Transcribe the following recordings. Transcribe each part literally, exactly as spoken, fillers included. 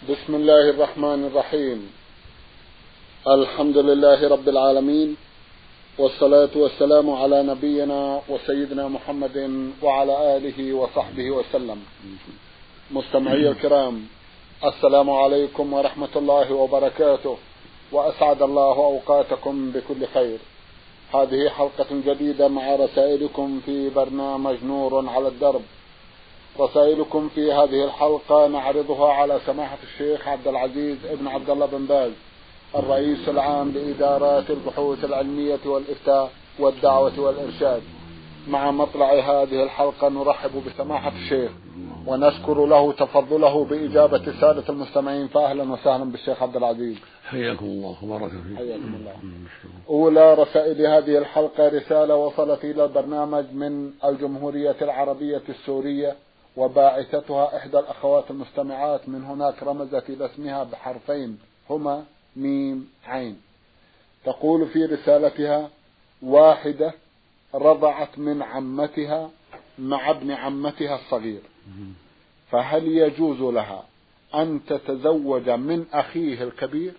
بسم الله الرحمن الرحيم. الحمد لله رب العالمين، والصلاة والسلام على نبينا وسيدنا محمد وعلى آله وصحبه وسلم. مستمعي الكرام، السلام عليكم ورحمة الله وبركاته، وأسعد الله أوقاتكم بكل خير. هذه حلقة جديدة مع رسائلكم في برنامج نور على الدرب. رسائلكم في هذه الحلقة نعرضها على سماحة الشيخ عبد العزيز ابن عبد الله بن باز، الرئيس العام لإدارات البحوث العلمية والإفتاء والدعوة والإرشاد. مع مطلع هذه الحلقة نرحب بسماحة الشيخ ونشكر له تفضله بإجابة السادة المستمعين، فأهلا وسهلا بالشيخ عبد العزيز. حياكم الله وبارك فيكم. حياكم الله. أولى رسائل هذه الحلقة رسالة وصلت إلى البرنامج من الجمهورية العربية السورية، وباعثتها إحدى الأخوات المستمعات، من هناك رمزت إلى اسمها بحرفين هما ميم عين. تقول في رسالتها: واحدة رضعت من عمتها مع ابن عمتها الصغير، فهل يجوز لها أن تتزوج من أخيه الكبير؟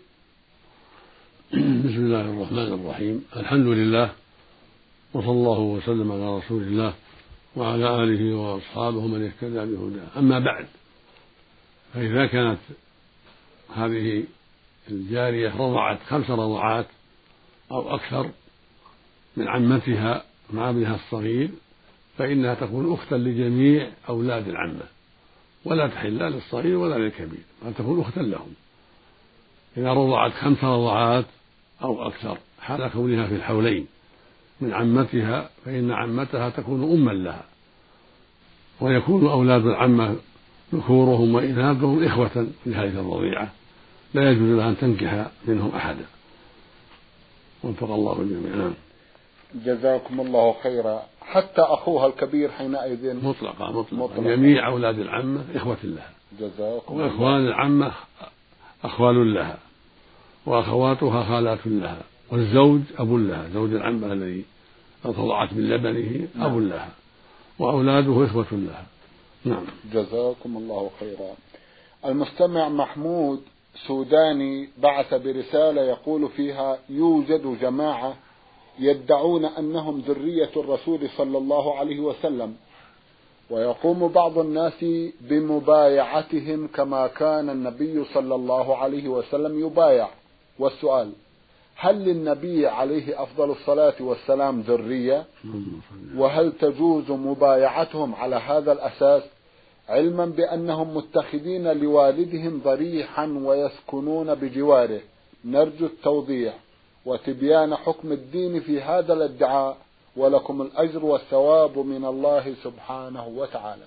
بسم الله الرحمن الرحيم. الحمد لله، وصلى الله وسلم على رسول الله وعلى آله وأصحابه من اهتدى بهداه. أما بعد، فإذا كانت هذه الجارية رضعت خمس رضعات أو أكثر من عمتها مع ابنها الصغير، فإنها تكون أختا لجميع أولاد العمة، ولا تحل لا للصغير ولا للكبير، بل تكون أختا لهم. إذا رضعت خمس رضعات أو أكثر حال كونها في الحولين من عمتها، فإن عمتها تكون أما لها، ويكون أولاد العمة ذكورهم وإناثهم إخوة لهذه الرضيعة، لا يجوز لها أن تنكح منهم أحدا. وفق الله الجميع. جزاكم الله خيرا. حتى أخوها الكبير حينئذ مطلقة مطلقة جميع أولاد العمة إخوة لها، جزاكم وإخوان العمة أخوال لها، وأخواتها خالات لها، والزوج أب لها، زوج العمة الذي رضعت من لبنه أب لها، وأولاده إخوة لها. نعم. جزاكم الله خيرا. المستمع محمود سوداني بعث برسالة يقول فيها: يوجد جماعة يدعون أنهم ذرية الرسول صلى الله عليه وسلم، ويقوم بعض الناس بمبايعتهم كما كان النبي صلى الله عليه وسلم يبايع. والسؤال: هل للنبي عليه أفضل الصلاة والسلام ذرية؟ وهل تجوز مبايعتهم على هذا الأساس، علما بأنهم متخذين لوالدهم ضريحا ويسكنون بجواره؟ نرجو التوضيح وتبيان حكم الدين في هذا الادعاء، ولكم الأجر والثواب من الله سبحانه وتعالى.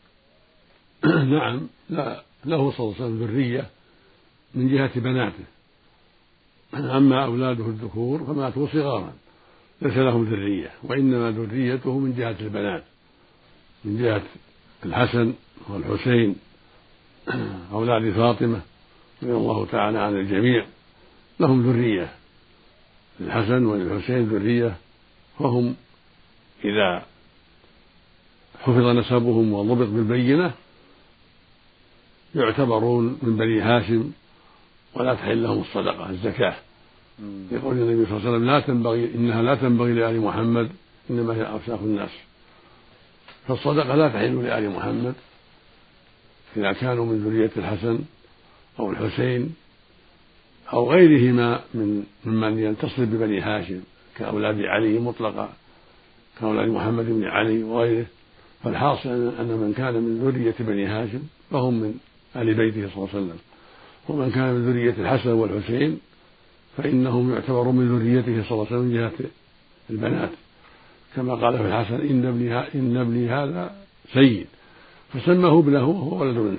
نعم، لا له صلى الله عليه وسلم ذرية من جهة بناته، أما أولاده الذكور فماتوا صغارا ليس لهم ذرية، وإنما ذريته من جهة البنات، من جهة الحسن والحسين أولاد فاطمة رضي الله تعالى عن الجميع، لهم ذرية، الحسن والحسين ذرية، فهم إذا حفظ نسبهم وضبط بالبينة يعتبرون من بني هاشم، ولا تحل لهم الصدقة الزكاة. يقول النبي صلى الله عليه وسلم: لا تنبغي إنها لا تنبغي لآل محمد، إنما هي أوساخ الناس. فالصدقة لا تحل لآل محمد إذا كانوا من ذرية الحسن أو الحسين أو غيرهما من ممن ينتصر ببني هاشم كأولاد علي مطلقا، كأولاد محمد بن علي وغيره. فالحاصل أن من كان من ذرية بني هاشم فهم من آل بيته صلى الله عليه وسلم، ومن كان من ذرية الحسن والحسين فإنهم يعتبرون من ذريته صلى الله عليه وسلم من جهة البنات، كما قال في الحسن: إن ابني, إن ابني هذا سيد، فسمه ابنه وهو ولد بنت.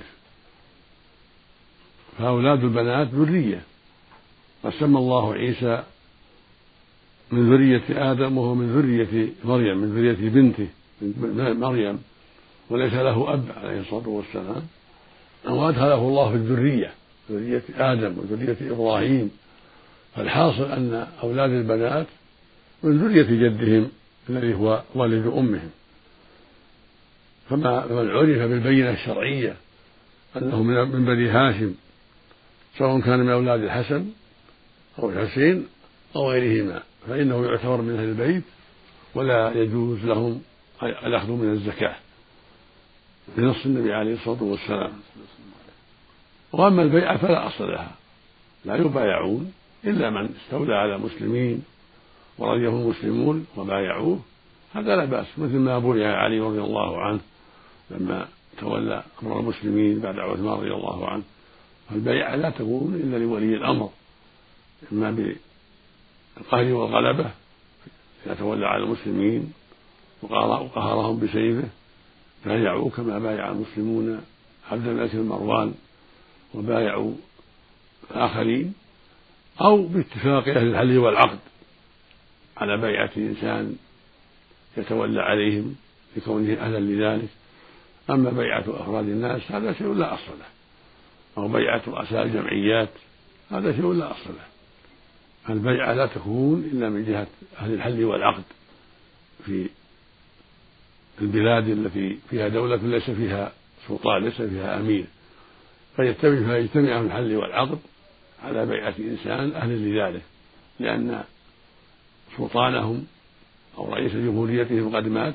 فأولاد البنات ذرية، وسمى الله عيسى من ذرية آدم وهو من ذرية مريم، من ذرية بنته من مريم، وليس له أب عليه الصلاة والسلام، وأدخله الله في الذرية، ذرية آدم وذرية إبراهيم. فالحاصل أن أولاد البنات من ذرية جدهم الذي هو والد أمهم. فما من عرف بالبينة الشرعية أنه من بني هاشم سواء كان من أولاد الحسن أو الحسين أو غيرهما، فإنه يعتبر من أهل البيت ولا يجوز لهم الأخذ من الزكاة بنص النبي عليه الصلاة والسلام. وأما البيعة فلا أصل لها، لا يبايعون إلا من استولى على مسلمين ورضيه المسلمون وبايعوه، هذا لا بأس، مثل ما بايع علي رضي الله عنه لما تولى أمر المسلمين بعد عثمان رضي الله عنه. فالبيعة لا تكون إلا لولي الأمر، إما بالقهر والغلبة إذا تولى على المسلمين وقهرهم بسيفه بايعوا كما بايع المسلمون عبد الملك بن مروان وبايعوا الآخرين، أو باتفاق أهل الحل والعقد على بيعة إنسان يتولى عليهم لكونه أهلا لذلك. أما بيعة أفراد الناس هذا شيء لا أصل له، أو بيعة رؤساء الجمعيات هذا شيء لا أصل له. البيعة لا تكون إلا من جهة أهل الحل والعقد في البلاد التي فيها دولة ليس فيها سلطان، ليس فيها أمير، فيجتمع أهل الحل والعقد على بيعة إنسان أهل لذلك، لأن سلطانهم أو رئيس جمهوريتهم قد مات،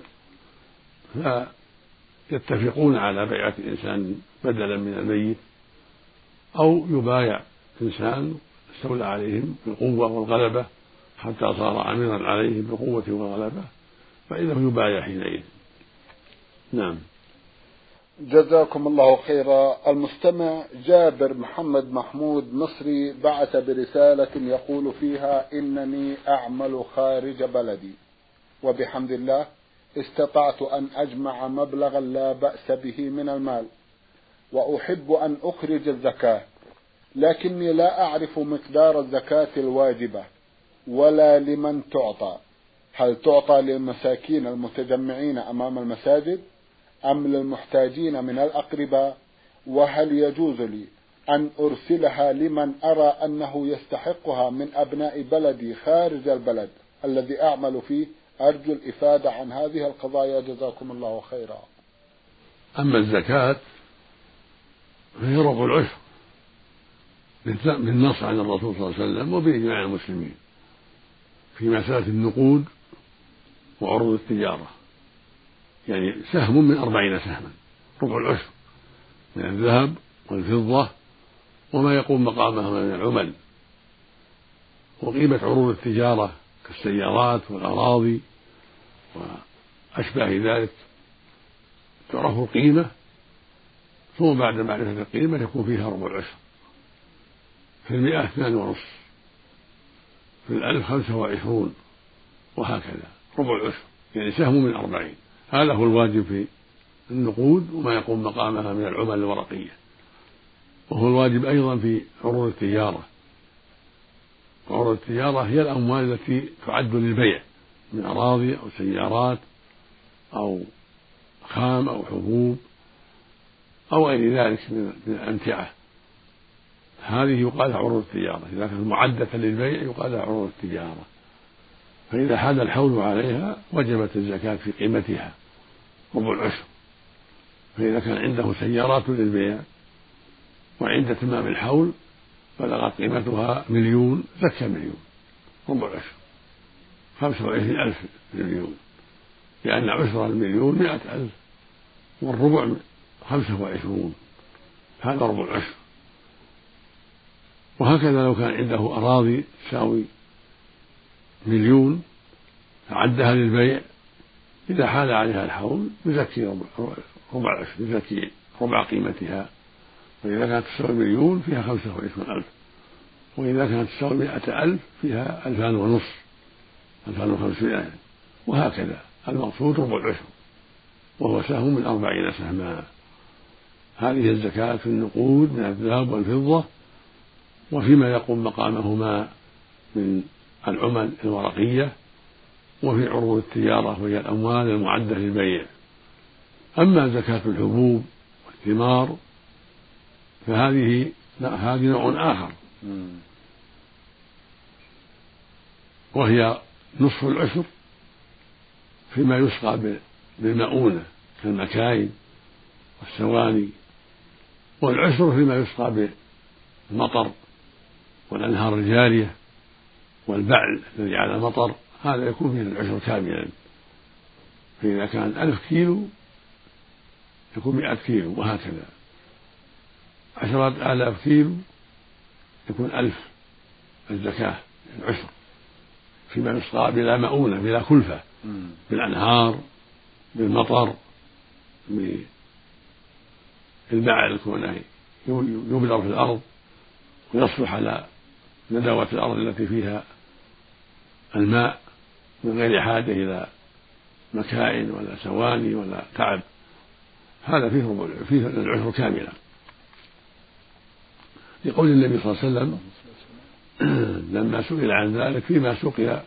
فيتفقون على بيعة إنسان بدلا من الميت، أو يبايع إنسان استولى عليهم بالقوة والغلبة حتى صار أميرا عليهم بالقوة والغلبة، فإنه يبايع حينئذ. نعم. جزاكم الله خيرا. المستمع جابر محمد محمود مصري بعث برسالة يقول فيها: إنني أعمل خارج بلدي، وبحمد الله استطعت أن أجمع مبلغا لا بأس به من المال، وأحب أن أخرج الزكاة، لكني لا أعرف مقدار الزكاة الواجبة ولا لمن تعطى. هل تعطى للمساكين المتجمعين أمام المساجد أم للمحتاجين من الأقرباء؟ وهل يجوز لي أن أرسلها لمن أرى أنه يستحقها من أبناء بلدي خارج البلد الذي أعمل فيه؟ أرجو الإفادة عن هذه القضايا، جزاكم الله خيرا. أما الزكاة فهي ربع العشر بالنص عن الرسول صلى الله عليه وسلم وبإجماع المسلمين في مسألة النقود وعروض التجارة، يعني سهم من أربعين سهما، ربع العشر من الذهب والفضة وما يقوم مقامها من العمل. وقيمة عروض التجارة كالسيارات والأراضي وأشباه ذلك تعرف القيمة، ثم بعد معرفة القيمة يكون فيها ربع العشر. في المئة اثنان ونصف، في الألف خمسة وعشرون، وهكذا ربع العشر، يعني سهم من أربعين. هذا هو الواجب في النقود وما يقوم مقامها من العمل الورقية، وهو الواجب أيضا في عروض التجارة. وعروض التجارة هي الأموال التي تعد للبيع من أراضي أو سيارات أو خام أو حبوب أو غير ذلك من الأمتعة، هذه يقال لها عروض التجارة. إذا كانت معدة للبيع يقال لها عروض التجارة. فإذا حال الحول عليها وجبت الزكاة في قيمتها ربع العشر. فإذا كان عنده سيارات للبيع وعند تمام الحول بلغت قيمتها مليون، زكى مليون، ربع العشر خمسة وعشرين ألف مليون، لأن عشر المليون مئة ألف والربع خمسة وعشرون، هذا ربع العشر. وهكذا لو كان عنده أراضي تساوي مليون فعدها للبيع، إذا حال عليها الحول يزكي ربع العشر، يزكي ربع قيمتها. فإذا كانت تساوي مليون فيها خمسة وعشرون ألف، وإذا كانت تساوي مئة ألف فيها ألفان ونصف، ألفان وخمسمائة، وهكذا. المقصود ربع العشر، وهو سهم من أربعين سهما. هذه الزكاة في النقود من الذهب والفضة، وفيما يقوم مقامهما من العمل الورقية، وفي عروض التجارة وهي الأموال المعدة للبيع. أما زكاة الحبوب والثمار فهذه لا، هذه نوع آخر، وهي نصف العشر فيما يسقى بالمؤونة كالمكاين والسواني، والعشر فيما يسقى المطر والأنهار الجارية والبعل الذي على المطر، هذا يكون فيه العشر كاملا. فإذا كان ألف كيلو يكون مئة كيلو، وهكذا عشرة آلاف كيلو يكون ألف الزكاة العشر، فيما يسقى بلا مؤونة بلا كلفة، بالأنهار بالمطر بالبعل كونه يبذر في الأرض ويصلح على ندوة الأرض التي فيها الماء من غير حاجة إلى مكائن ولا سواني ولا تعب، هذا فيه فيه العشر كاملا، لقول النبي صلى الله عليه وسلم لما سئل عن ذلك فيما سقي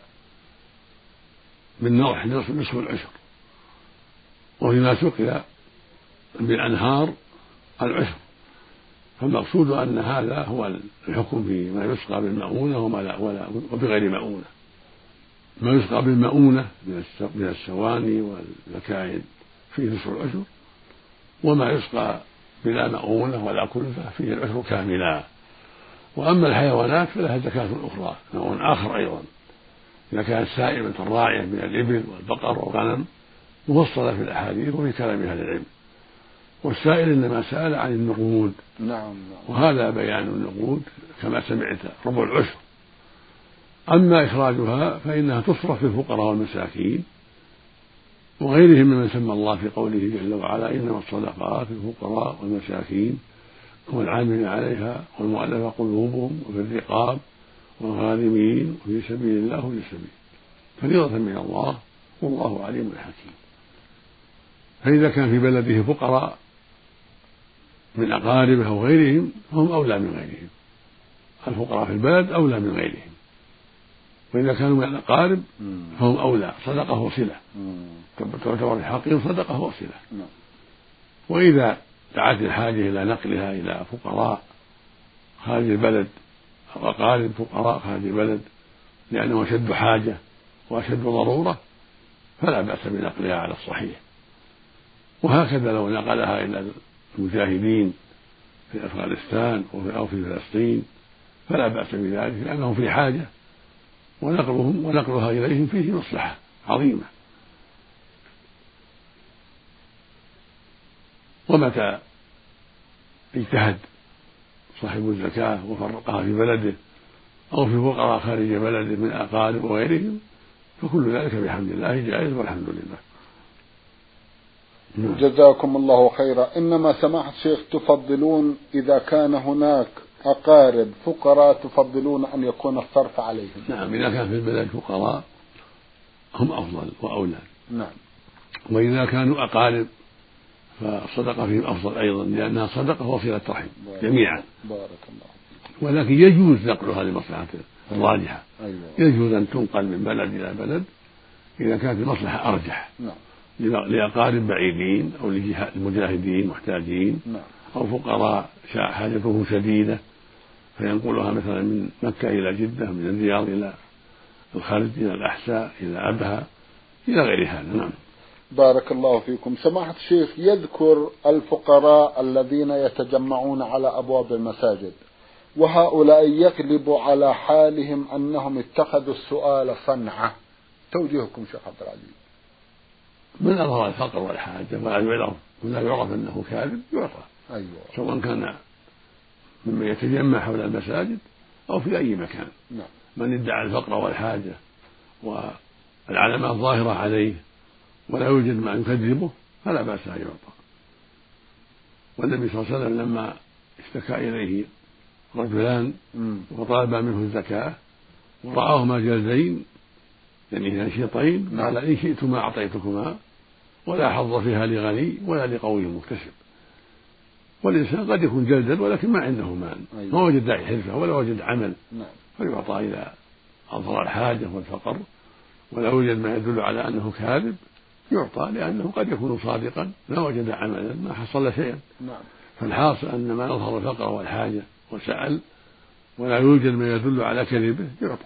بالنضح نصف العشر، وفيما سقي بالأنهار العشر. فالمقصود أن هذا هو الحكم فيما يسقى بالمؤونة وما لا ولا وبغير مؤونة. ما يسقى بالمؤونة من السواني والمكائن فيه نصف العشر، وما يسقى بلا مؤونة ولا كلفة فيه العشر كاملا. وأما الحيوانات فلها زكاة أخرى نوع آخر أيضا، إذا كانت سائمة راعية من الإبل والبقر والغنم مفصلة في الأحاديث وفي كلام أهل العلم. والسائل إنما سأل عن النقود، نعم، وهذا بيان النقود كما سمعت ربع العشر. أما إخراجها فإنها تصرف في الفقراء والمساكين وغيرهم ممن سمى الله في قوله جل وعلا إنما الصدقات للفقراء والمساكين والعاملين عليها والمؤلفة قلوبهم وفي الرقاب والغارمين وفي سبيل الله وفي السبيل، فريضة من الله والله عليم حكيم. فإذا كان في بلده فقراء من أقاربه أو غيرهم فهم أولى من غيرهم، الفقراء في البلد أولى من غيرهم، وإذا كانوا من الأقارب فهم أولى، صدقة وصلة، تعتبر حقهم صدقة وصلة. وإذا دعت الحاجة إلى نقلها إلى فقراء خارج البلد أو أقارب فقراء خارج البلد لأنه أشد حاجة وأشد ضرورة فلا بأس بنقلها على الصحيح. وهكذا لو نقلها إلى المجاهدين في أفغانستان أو في فلسطين فلا بأس بذلك لأنهم في حاجة، ونقلهم ونقلها إليهم فيه مصلحة عظيمة. ومتى اجتهد صاحب الزكاة وفرقها في بلده أو في فقراء خارج بلده من أقارب وغيرهم فكل ذلك بحمد الله جائز والحمد لله. جزاكم الله خيرا. إنما سماحة الشيخ تفضلون إذا كان هناك أقارب فقراء تفضلون أن يكون الصرف عليهم؟ نعم، إذا كان في البلد فقراء هم أفضل وأولى. نعم. وإذا كانوا أقارب فالصدقة فيهم أفضل أيضا لأنها صدقة وصلة رحم جميعا. بارك الله. ولكن يجوز نقلها لمصلحة الراجحة. أيوة. يجوز أن تنقل من بلد إلى بلد إذا كانت المصلحة أرجح. نعم. لأقارب بعيدين أو للمجاهدين محتاجين. نعم. أو فقراء حاجتهم شديدة فينقلها مثلا من مكة إلى جدة، من الرياض إلى الخارج إلى الأحساء إلى أبها إلى غير هذا. نعم. بارك الله فيكم. سماحة الشيخ يذكر الفقراء الذين يتجمعون على أبواب المساجد، وهؤلاء يغلب على حالهم أنهم اتخذوا السؤال صنعة، توجيهكم شيخ عبد العزيز؟ من أظهر الفقر والحاجة ولا يعرف ولا يعرف أنه كاذب يعطى. أيوة. سواء كان ممن يتجمع حول المساجد أو في أي مكان. نعم. من ادعى الفقر والحاجة والعلامات ظاهرة عليه ولا يوجد ما يكذبه فلا بأس أن يعطى. والنبي صلى الله عليه وسلم لما اشتكى إليه رجلان وطلب منه الزكاة ورآهما جلدين يعني نشيطين قال إن شئتما أعطيتكما ولا حظ فيها لغني ولا لقوي مكتسب. والإنسان قد يكون جلدا ولكن ما عنده مال، ما وجد داعي حرفة ولا وجد عمل، فيعطى إذا أظهر الحاجة والفقر ولا يوجد ما يدل على أنه كاذب يعطى، لأنه قد يكون صادقا ما وجد عملا ما حصل شيئا. فالحاصل أن ما أظهر الفقر والحاجة وسأل ولا يوجد ما يدل على كذبه يعطى.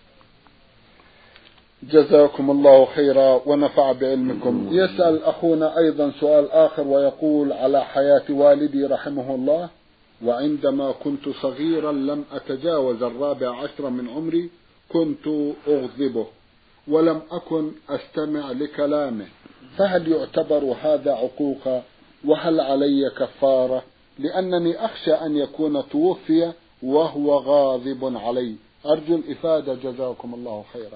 جزاكم الله خيرا ونفع بعلمكم. يسأل أخونا أيضا سؤال آخر ويقول: على حياة والدي رحمه الله وعندما كنت صغيرا لم أتجاوز الرابع عشر من عمري كنت أغضبه ولم أكن أستمع لكلامه، فهل يعتبر هذا عقوقا؟ وهل علي كفارة؟ لأنني أخشى أن يكون توفي وهو غاضب علي. أرجو الإفادة جزاكم الله خيرا.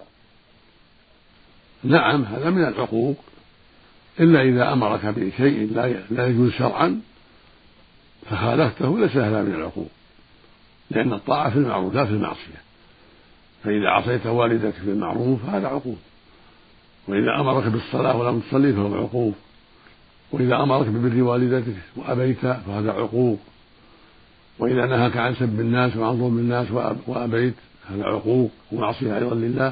نعم، هذا من العقوق، إلا إذا أمرك بشيء لا يجوز شرعا فخالفته ليس هذا من العقوق، لأن الطاعة في المعروف لا في المعصية. فإذا عصيت والدك في المعروف هذا عقوق، وإذا أمرك بالصلاة ولم تصلي فهو عقوق، وإذا أمرك ببر والدتك وأبيت فهذا عقوق، وإذا نهاك عن سب الناس وعن ظلم الناس وأبيت هذا عقوق ومعصية أيضا لله.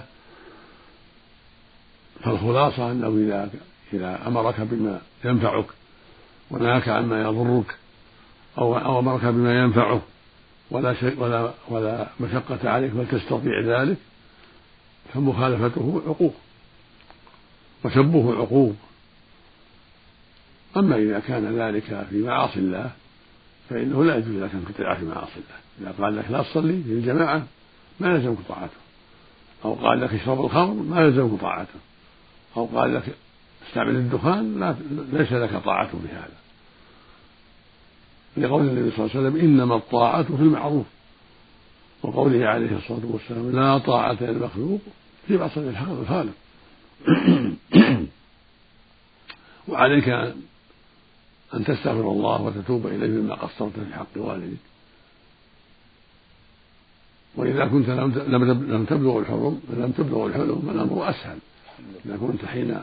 فالخلاصة أنه إذا إذا أمرك بما ينفعك ونهاك عما يضرك أو أمرك بما ينفعه ولا شيء ولا ولا مشقة عليك بل تستطيع ذلك فمخالفته عقوق وسبه عقوق. أما إذا كان ذلك في معاصي الله فإنه لا يجوز لك أن تطيع في معاصي الله. إذا قال لك لا تصلي في الجماعة ما يلزمك طاعته، أو قال لك اشرب الخمر ما يلزمك طاعته، أو قال لك استعمل الدخان لا ليس لك طاعته بهذا، لقول النبي صلى الله عليه وسلم إنما الطاعة في المعروف، وقوله عليه الصلاة والسلام لا طاعة للمخلوق في معصية الخالق. وعليك أن تستغفر الله وتتوب إليه مما قصرت في حق والدك. وإذا كنت لم تبلغ الحلم لم تبلغ الحلم الأمر أسهل. إذا كنت حين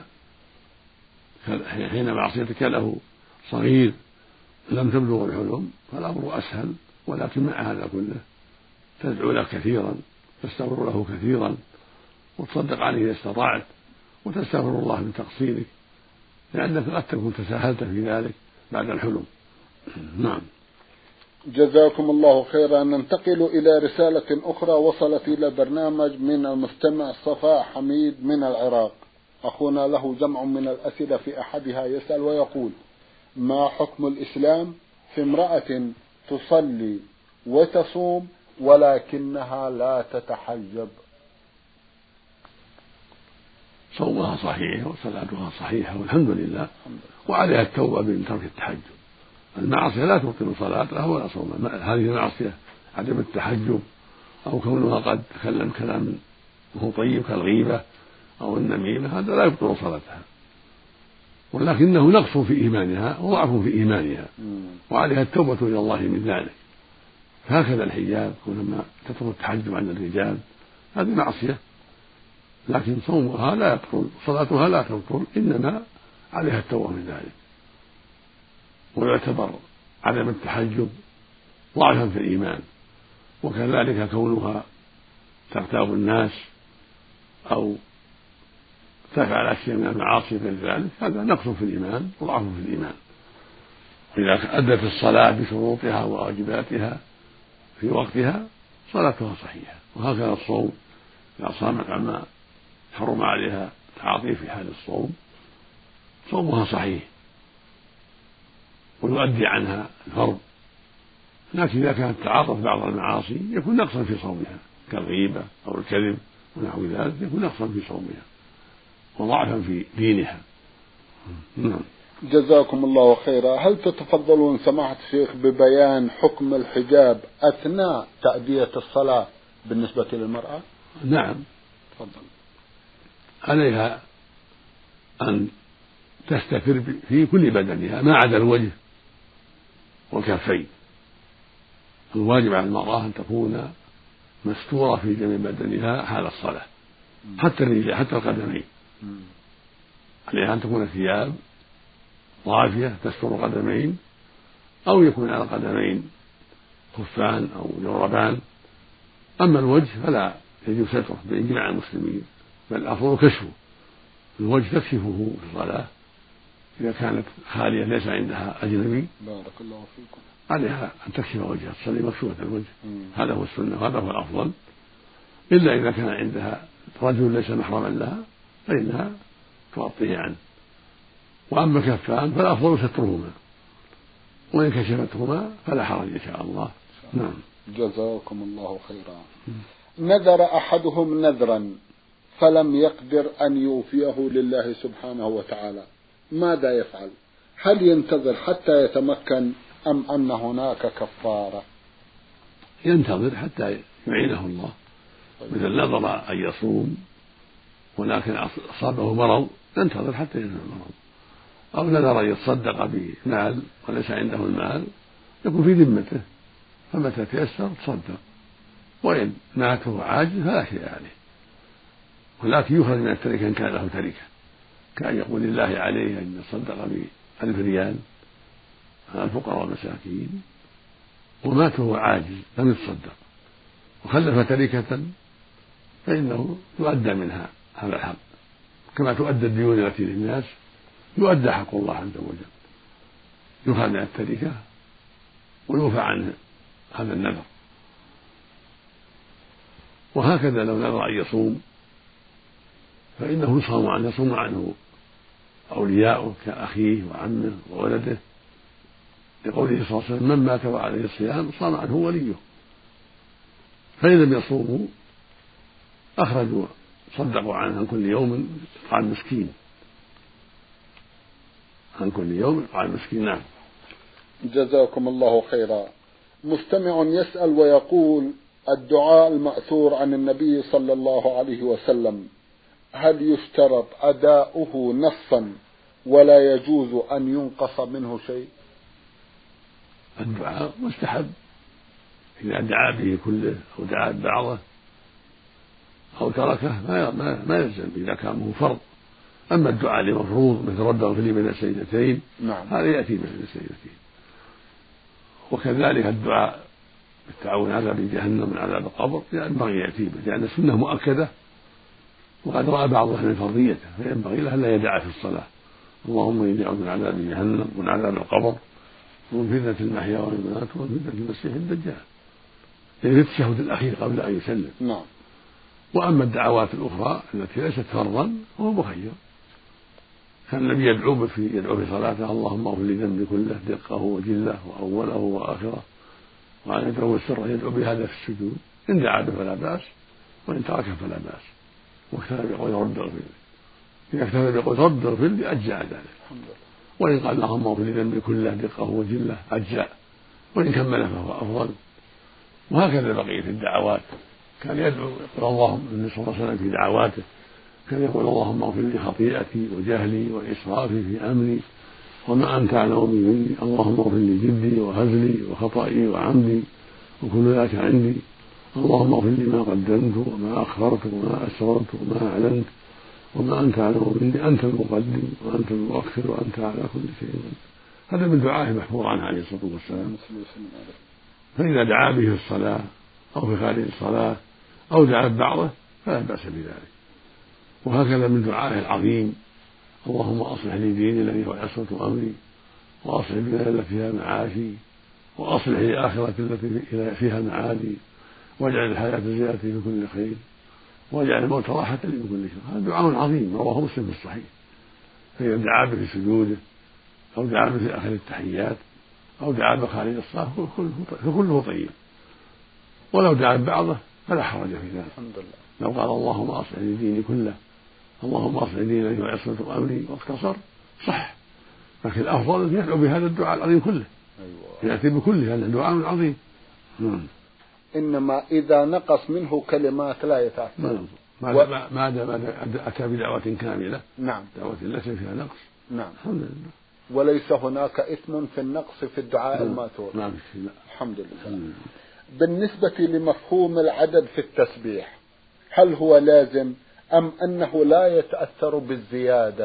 حين معصيتك له صغير لم تبلغ الحلم فالأمر أسهل، ولكن مع هذا كله تدعو له كثيرا، تستغفر له كثيرا، وتصدق عليه إذا استطعت، وتستغفر الله من تقصيرك، لأنك قد تكون تساهلت في ذلك بعد الحلم. نعم. جزاكم الله خيرا. ننتقل إلى رسالة أخرى وصلت إلى برنامج من المستمع صفاء حميد من العراق. أخونا له جمع من الأسئلة، في أحدها يسأل ويقول: ما حكم الإسلام في امرأة تصلي وتصوم ولكنها لا تتحجب؟ صومها صحيح وصلاتها صحيحة والحمد لله، وعليها التوبة من ترك التحجب. المعصية لا تبطل صلاتها ولا صومها. هذه المعصية عدم التحجب أو كونها قد تكلم كلام وهو طيب كالغيبة أو النميمة هذا لا يبطل صلاتها، ولكنه نقص في إيمانها وضعف في إيمانها، وعليها التوبة إلى الله من ذلك. هكذا الحجاب كلما تترك التحجب عن الرجال هذه معصية، لكن صومها لا يبطل، صلاتها لا تبطل، إنما عليها التوبة من ذلك. ويعتبر عدم التحجب ضعفا في الإيمان، وكذلك كونها تغتاب الناس أو تفعل أشياء من المعاصي غير ذلك هذا نقص في الإيمان وضعف في الإيمان. إذا أدت الصلاة بشروطها وواجباتها في وقتها صلاتها صحيحة. وهكذا الصوم، إذا صامت عما حرم عليها تعاطيه في حال الصوم صومها صحيح ويؤدي عنها الفرض، لكن إذا كانت تعاطت بعض المعاصي يكون نقصا في صومها كالغيبة أو الكذب ونحو ذلك، يكون نقصا في صومها وضعفا في دينها. نعم. جزاكم الله خيرا. هل تتفضلون سماحة الشيخ ببيان حكم الحجاب أثناء تأدية الصلاة بالنسبة للمرأة؟ نعم. تفضل. عليها أن تستتر في كل بدنها ما عدا الوجه والكفين. الواجب على المرأة أن تكون مستورة في جميع بدنها حال الصلاة، حتى الرجل حتى القدمين. عليها أن تكون ثياب ضافية تستر القدمين، أو يكون على القدمين خفان أو جوربان. أما الوجه فلا يجب ستره بإجماع المسلمين، بل الأفضل كشفه. الوجه تكشفه في الصلاة إذا كانت خالية ليس عندها أجنبي. بارك الله فيكم. عليها أن تكشف وجهها، تصلي مكشوفة الوجه. مم. هذا هو السنة وهذا هو الأفضل، إلا إذا كان عندها رجل ليس محرما لها فإنها تغطيه عنه. وأما الكفان فالأفضل سترهما، وإن كشفتهما فلا حرج إن شاء الله. نعم. جزاكم الله خيرا. نذر أحدهم نذرا فلم يقدر أن يوفيه لله سبحانه وتعالى، ماذا يفعل؟ هل ينتظر حتى يتمكن أم أن هناك كفارة؟ ينتظر حتى يعينه الله. مثل نظر أن يصوم ولكن أصابه مرض، ينتظر حتى ينزل المرض. أو نذر أن يتصدق بمال وليس عنده المال، يكون في ذمته، فمتى تيسر تصدق، وإن مات وهو عاجز فلا شيء عليه. ولكن يخرج من التركة إن كان له تركة، كأن يقول لله عليه أن يتصدق بألف ريال على الفقراء والمساكين، ومات وهو عاجز لم يتصدق وخلف تركة، فإنه يؤدى منها هذا الحق، كما تؤدى الديون التي للناس، يؤدى حق الله عز وجل، يخرج من التركة ويوفى عنه هذا النذر. وهكذا لو نذر أن يصوم فإنه يصام عنه، يصوم عنه أولياؤه كأخيه وعمه وولده، لقوله صلى الله عليه وسلم: من مات وعليه الصيام صام عنه وليه. فإن لم يصوموا أخرجوا صدقوا عنه عن كل يوم إطعام مسكين، عن كل يوم إطعام مسكين. نعم. جزاكم الله خيرا. مستمع يسأل ويقول: الدعاء المأثور عن النبي صلى الله عليه وسلم هل يشترط أداؤه نصا ولا يجوز أن ينقص منه شيء؟ الدعاء مستحب إذا دعا به كله أو دعا ببعضه أو تركه ما ما, ما يلزم إذا كان هو فرض. أما الدعاء لمفروض مثل رب اغفر لي بين السجدتين، نعم، هذا يأتي بين السجدتين. وكذلك الدعاء بالتعاون على عذاب جهنم من عذاب القبر ينبغي يأتي به، لأن السنة مؤكدة، وقد رأى بعض أهل فرضيته، فينبغي له ألا يدع في الصلاة: اللهم إني أعوذ من عذاب جهنم ومن عذاب القبر ومن فتنة المحيا والممات ومن فتنة المسيح الدجال، يعني في التشهد الأخير قبل أن يسلم. نعم. وأما الدعوات الأخرى التي ليست فرضا فهو مخير. كان النبي يدعو في يدعو في صلاته: اللهم اغفر لي ذنبي كله دقه وجله وأوله وآخره، وعن يدعو السر يدعو بهذا في السجود، إن دعا به فلا بأس، وإن تركه فلا بأس، واكتفى بقول رب اغفر لي. إذا اكتفى بقول رب اغفر لي أجزأ ذلك، وإن قال اللهم اغفر لي ذنبي كله دقه وجله أجزأ، وإن كمل فهو أفضل. وهكذا بقية الدعوات كان يدعو يقول اللهم النبي صلى الله عليه وسلم في دعواته كان يقول: اللهم اغفر لي خطيئتي وجهلي وإسرافي في أمري وما أنت أعلم به مني، اللهم اغفر لي جدي وهزلي وخطئي وعمدي وكل ذلك عندي، اللهم اغفر لي ما قدمت وما أخرت وما أسررت وما أعلنت وما أنت أعلم مني، أنت المقدم وأنت المؤخر وأنت على كل شيء. هذا من دعائه محفوظ عنه عليه الصلاة والسلام. فإذا دعا به في الصلاة أو في خارج الصلاة أو دعا ببعضه فلا بأس بذلك. وهكذا من دعائه العظيم: اللهم أصلح لي ديني الذي هو عصمة أمري، وأصلح بلادي التي فيها معاشي، وأصلح لي آخرتي التي فيها معادي، واجعل الحياة زيادة في كل خير، واجعل الموت راحة لي من كل شر. هذا دعاء عظيم رواه مسلم في الصحيح. فإذا دعا به في سجوده أو دعا به في آخر التحيات أو دعا به خارج الصلاة فكله طيب. ولو دعا ببعضه فلا حرج في ذلك. الحمد لله. لو قال اللهم أصلح لي ديني كله، اللهم أصلح لي ديني الذي هو عصمة أمري، واختصر صح، لكن الأفضل أن يدعو بهذا الدعاء العظيم كله. أيوة. يأتي بكله، هذا دعاء عظيم. مم. إنما إذا نقص منه كلمات لا يتأثر. ما و... ما دام أتى بدعوة كاملة. نعم. دعوة ليس فيها نقص. نعم. الحمد لله. وليس هناك إثم في النقص في الدعاء الماثور. نعم. الحمد لله. مم. بالنسبة لمفهوم العدد في التسبيح، هل هو لازم أم أنه لا يتأثر بالزيادة؟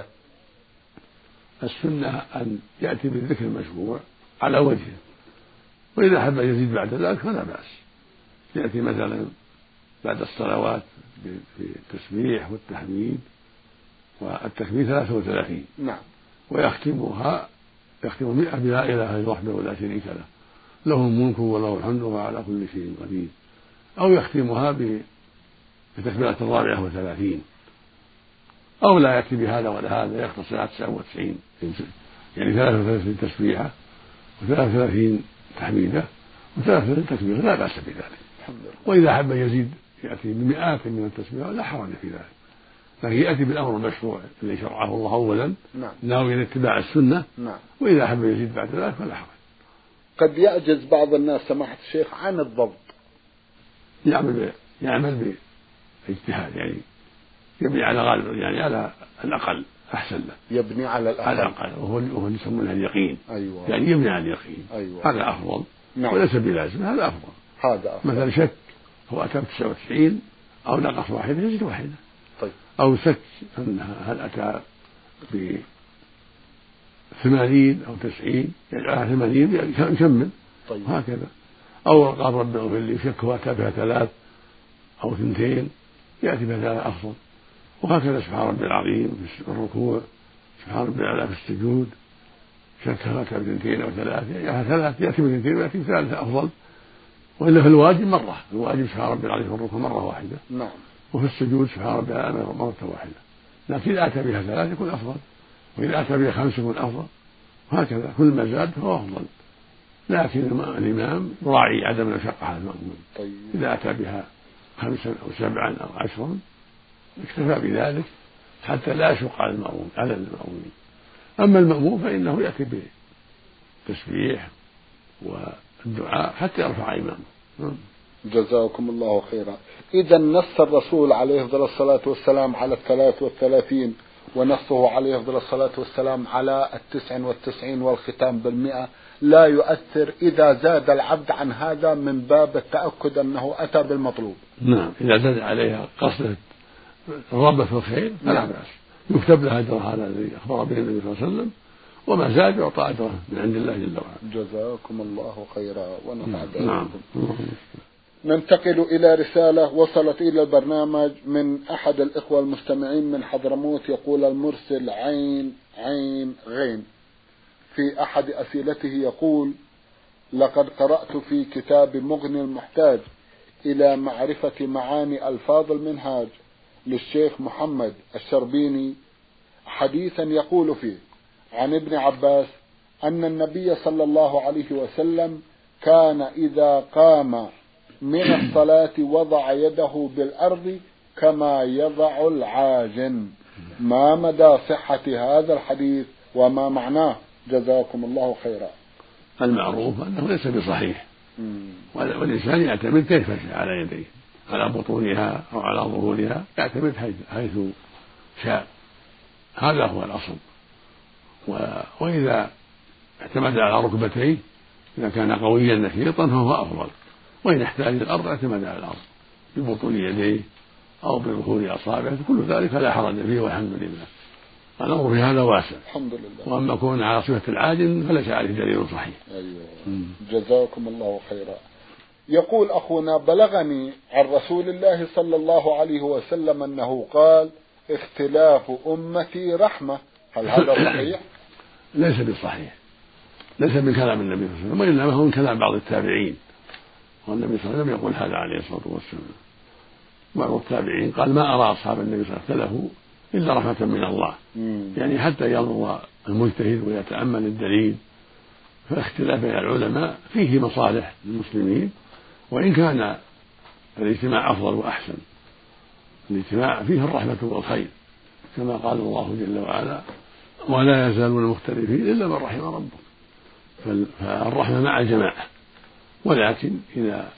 السنة أن يأتي بالذكر المشروع على وجهه، وإذا حب يزيد بعد ذلك فلا بأس. يأتي مثلا بعد الصلوات بالتسبيح والتحميد والتكبير ثلاثة وثلاثين. نعم. ويختمها يختم مئة بلا إله إلا وحده لا شريك له، له الملك وله الحمد وهو على كل شيء قدير. أو يختمها بتكبيرة الرابعة وثلاثين، أو لا يكتب بهذا ولا هذا، يختصر على تسعة وتسعين، يعني ثلاثة وثلاثين تسبيحة وثلاث وثلاثين تحميدة وثلاث وثلاثين تكبيرة لا بأس بذلك. وإذا حب يزيد يأتي بمئات من التسبيحات لا حرج في ذلك، لكن يأتي بالأمر المشروع الذي شرعه الله أولا ناوي اتباع السنة. نعم. وإذا حب يزيد بعد ذلك فلا حرج. قد يعجز بعض الناس سماحة الشيخ عن الضبط، يعمل يعمل باجتهاد، يعني يبني على غالب يعني على الأقل أحسن له، يبني على الأقل على الأقل وهو وهو يسمونه اليقين. أيوة. يعني يبني على اليقين. أيوة. هذا أفضل. نعم. وليس بلازم، هذا أفضل. هذا أفضل. مثلا شك هو أتى بتسعة وتسعين أو نقص واحدة يزيد واحدة. طيب. أو شك أنها هل أتى بثمانين أو تسعين يعني ثمانين يكمل. طيب. هكذا. أو قال رب اغفر لي شك هو أتى بها ثلاث أو ثنتين يأتي بها ثلاث أفضل. وهكذا سبحان ربي العظيم في الركوع، سبحان ربي الأعلى في السجود، شك هو أتى بثنتين أو ثلاث يعني ثلاث يأتي بثنتين ويأتي بثلاثة أفضل. وإلا في الواجب مرة، الواجب سبحان ربي العظيم في الركوع مرة واحدة. نعم. وفي السجود سبحان ربي الأعلى مرة واحدة. لكن إذا أتى بها ثلاث يكون أفضل، وإذا أتى بها خمس يكون أفضل، وهكذا كل ما زاد فهو أفضل. لكن الإمام يراعي عدم المشقة على المأموم. طيب. إذا أتى بها خمسا أو سبعا أو عشرا اكتفى بذلك حتى لا يشق على المأموم على المأمومين. أما المأموم فإنه يأتي بالتسبيح والدعاء حتى يرفع إمامه. جزاكم الله خيرا. إذا نص الرسول عليه أفضل الصلاة والسلام على الثلاث والثلاثين، ونصه عليه أفضل الصلاة والسلام على التسع والتسعين والختام بالمئة لا يؤثر إذا زاد العبد عن هذا من باب التأكد أنه أتى بالمطلوب. نعم. إذا زاد عليها قصد الرغبة في الخير فلا بأس، يكتب له أجر هذا الذي أخبر به النبي صلى الله عليه وسلم، وما زاد يعطى أجره من عند الله جل وعلا. جزاكم الله خيرا ونفع بكم. نعم. ننتقل إلى رسالة وصلت إلى البرنامج من أحد الإخوة المستمعين من حضرموت، يقول المرسل عين عين غين في أحد أسئلته يقول: لقد قرأت في كتاب مغني المحتاج إلى معرفة معاني ألفاظ المنهاج للشيخ محمد الشربيني حديثا يقول فيه عن ابن عباس أن النبي صلى الله عليه وسلم كان إذا قام من الصلاة وضع يده بالأرض كما يضع العاجن. ما مدى صحة هذا الحديث وما معناه؟ جزاكم الله خيرا. المعروف أنه ليس بصحيح، والإنسان يعتمد كيف شاء على يديه، على بطونها أو على ظهورها، يعتمد حيث شاء، هذا هو الأصل. وإذا اعتمد على ركبتيه إذا كان قويا نشيطا فهو أفضل، وإن احتاج الأرض اعتمد على الأرض ببطون يديه أو بظهور أصابعه، كل ذلك لا حرج فيه والحمد لله. الأمر في هذا واسع الحمد لله. وأما كون على صفة العاجن فليس عليه دليل صحيح. أيوة. جزاكم الله خيرا. يقول أخونا: بلغني عن رسول الله صلى الله عليه وسلم أنه قال: اختلاف أمتي رحمة. هل هذا صحيح؟ ليس بالصحيح، ليس من كلام النبي صلى الله عليه وسلم، وإنما هو من كلام بعض التابعين، والنبي صلى الله عليه وسلم يقول هذا عليه الصلاة والسلام. بعض التابعين قال: ما أرى أصحاب النبي صلى الله عليه وسلم اختلفوا إلا رحمة من الله. مم. يعني حتى ينظر المجتهد ويتأمل الدليل، فالاختلاف بين العلماء فيه مصالح للمسلمين، وإن كان الاجتماع أفضل وأحسن. الاجتماع فيه الرحمة والخير كما قال الله جل وعلا: ولا يزالون مختلفين إلا من رحم ربك. فالرحمة مع الجماعة، ولكن إذا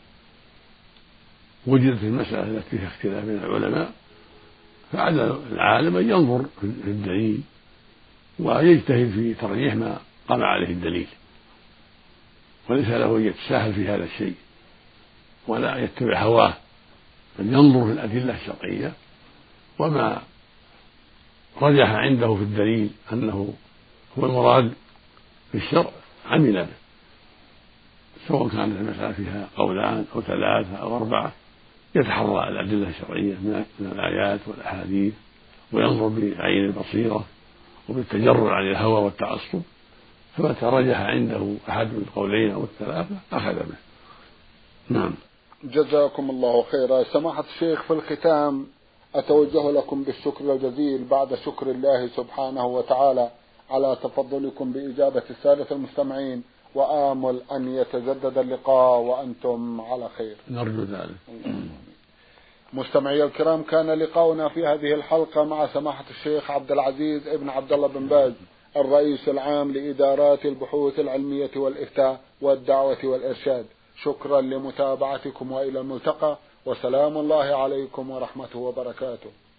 وجدت المسألة التي فيها اختلاف بين العلماء فعلى العالم أن ينظر في الدليل ويجتهد في ترجيح ما قام عليه الدليل، وليس له أن يتساهل في هذا الشيء ولا يتبع هواه، بل ينظر في الأدلة الشرعية وما رجح عنده في الدليل أنه هو المراد في الشرع عمل به، سواء كانت المسألة فيها قولان أو ثلاثة أو أربعة، يتحرى الأدلة الشرعية من الآيات والأحاديث وينظر بعين البصيرة وبالتجرد عن الهوى والتعصب، فمتى رجح عنده أحد من القولين أو الثلاثة أخذ به. نعم. جزاكم الله خيرا. سماحة الشيخ، في الختام أتوجه لكم بالشكر الجزيل بعد شكر الله سبحانه وتعالى على تفضلكم بإجابة السادة المستمعين، وآمل أن يتجدد اللقاء وأنتم على خير. نرجو ذلك. مستمعي الكرام، كان لقاؤنا في هذه الحلقة مع سماحة الشيخ عبد العزيز ابن عبد الله بن باز، الرئيس العام لإدارات البحوث العلمية والإفتاء والدعوة والإرشاد. شكرا لمتابعتكم، وإلى الملتقى، وسلام الله عليكم ورحمته وبركاته.